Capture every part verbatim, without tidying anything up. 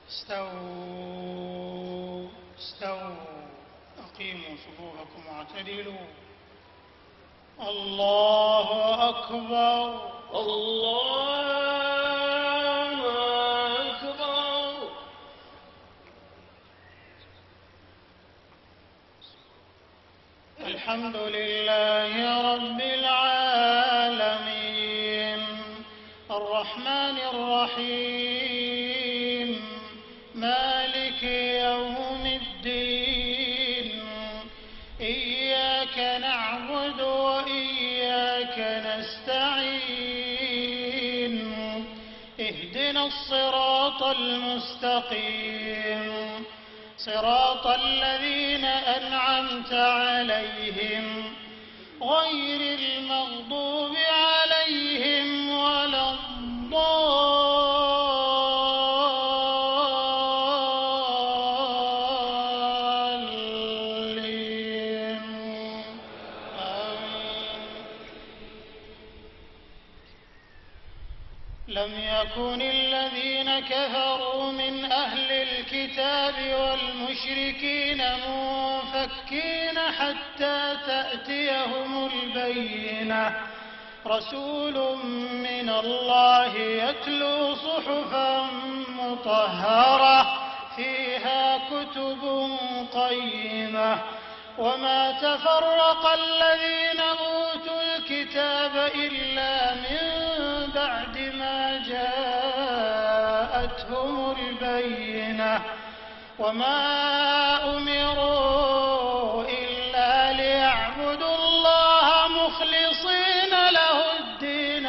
استووا استووا أقيموا صفوفكم واعتدلوا. الله أكبر. الله أكبر. الحمد لله رب العالمين الرحمن الرحيم مالك يوم الدين إياك نعبد وإياك نستعين اهدنا الصراط المستقيم صراط الذين أنعمت عليهم غير المغضوب عليهم ولا الضالين آمين. لم يكن الذين كفروا من أهل الكتاب والمشركين منفكين حتى تأتيهم البينة رسول من الله يتلو صحفا مطهرة فيها كتب قيمة وما تفرق الذين أوتوا الكتاب إلا من بعد ما جاءتهم البينة وما أمروا إلا ليعبدوا الله مخلصين له الدين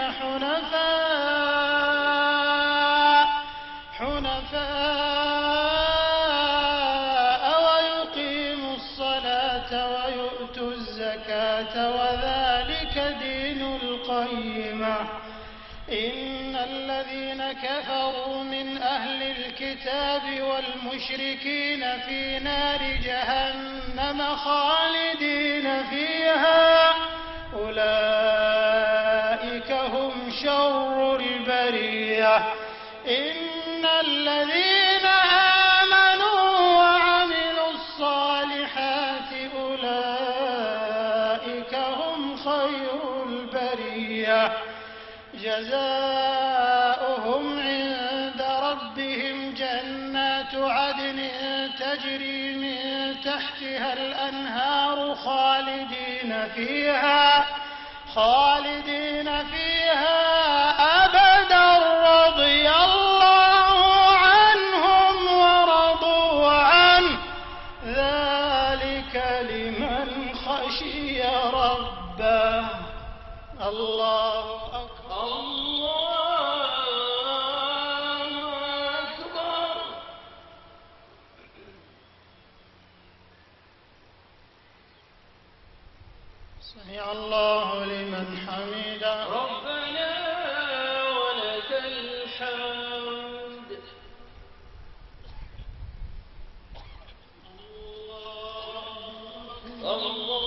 حنفاء حنفاء ويقيموا الصلاة ويؤتوا الزكاة وذلك دين القيمة. إن الذين كفروا من أهل الكتاب والمشركين في نار جهنم خالدين فيها أولئك هم شر البرية. إن الذين آمنوا وعملوا الصالحات أولئك هم خير البرية جزاؤهم عند ربهم جنات عدن تجري من تحتها الأنهار خالدين فيها خالدين فيها أبدا رضي الله عنهم ورضوا عنه ذلك لمن خشي ربه. الله أكبر. الله أكبر. سمع الله لمن حمده. ربنا ولك الحمد. الله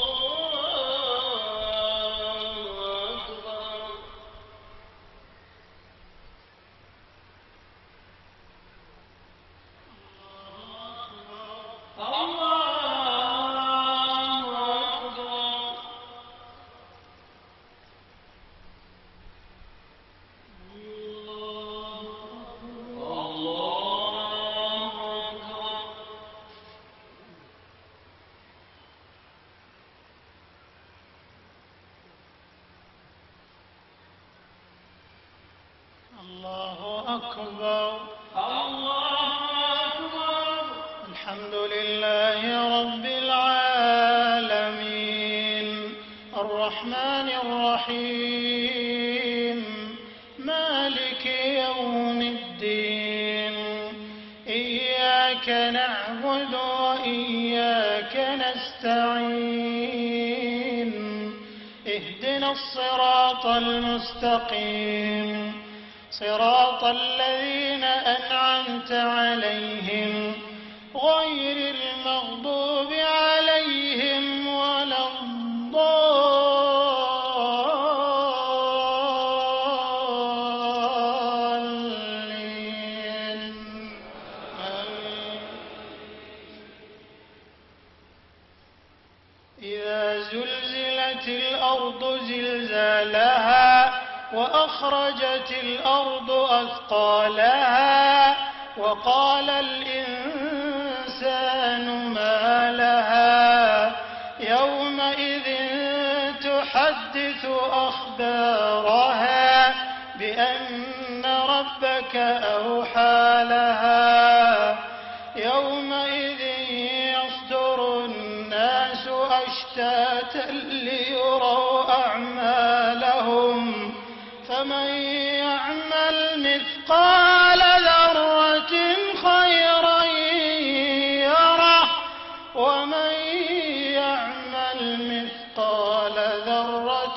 الله أكبر. الله أكبر. الحمد لله رب العالمين الرحمن الرحيم مالك يوم الدين إياك نعبد وإياك نستعين اهدنا الصراط المستقيم صراط الذين أنعمت عليهم غير المغضوب عليهم ولا الضالين وأخرجت الأرض أثقالها وقال الإنسان ما لها يومئذ تحدث أخبارها بأن ربك أوحى لها يومئذ يصدر الناس أشتاتا ليروا أعمالهم فمن يعمل مثقال ذرة خيرا يره ومن يعمل مثقال ذرة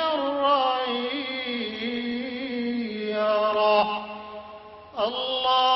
شرا يره. الله